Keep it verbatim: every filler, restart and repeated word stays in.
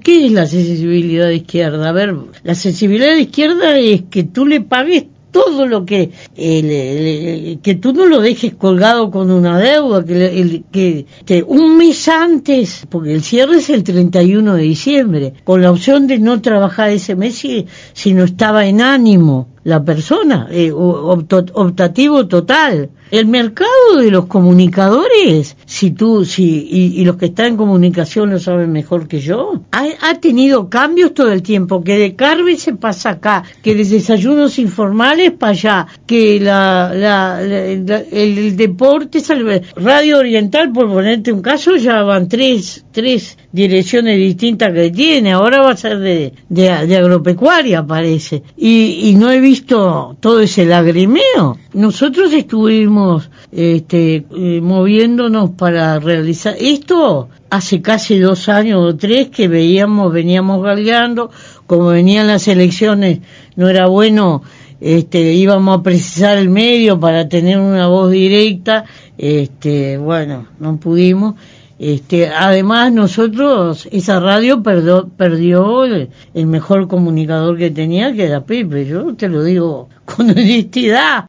¿qué es la sensibilidad de izquierda? A ver, la sensibilidad de izquierda es que tú le pagues todo lo que eh, le, le, que tú no lo dejes colgado con una deuda, que, le, el, que, que un mes antes, porque el cierre es el treinta y uno de diciembre, con la opción de no trabajar ese mes si, si no estaba en ánimo la persona, eh, opto, optativo total. El mercado de los comunicadores, si tú, si, y, y los que están en comunicación lo saben mejor que yo, ha, ha tenido cambios todo el tiempo, que de Carve se pasa acá, que de desayunos informales para allá, que la, la, la, la el, el deporte, Radio Oriental, por ponerte un caso, ya van tres, tres direcciones distintas que tiene, ahora va a ser de, de, de agropecuaria parece, y, y no he visto todo ese lagrimeo. Nosotros estuvimos este, eh, moviéndonos para realizar esto hace casi dos años o tres que veíamos, veníamos galdeando, como venían las elecciones, no era bueno, este, íbamos a precisar el medio para tener una voz directa, este, bueno, no pudimos. Este, además nosotros, esa radio perdió, perdió el, el mejor comunicador que tenía, que era Pepe, yo te lo digo con honestidad.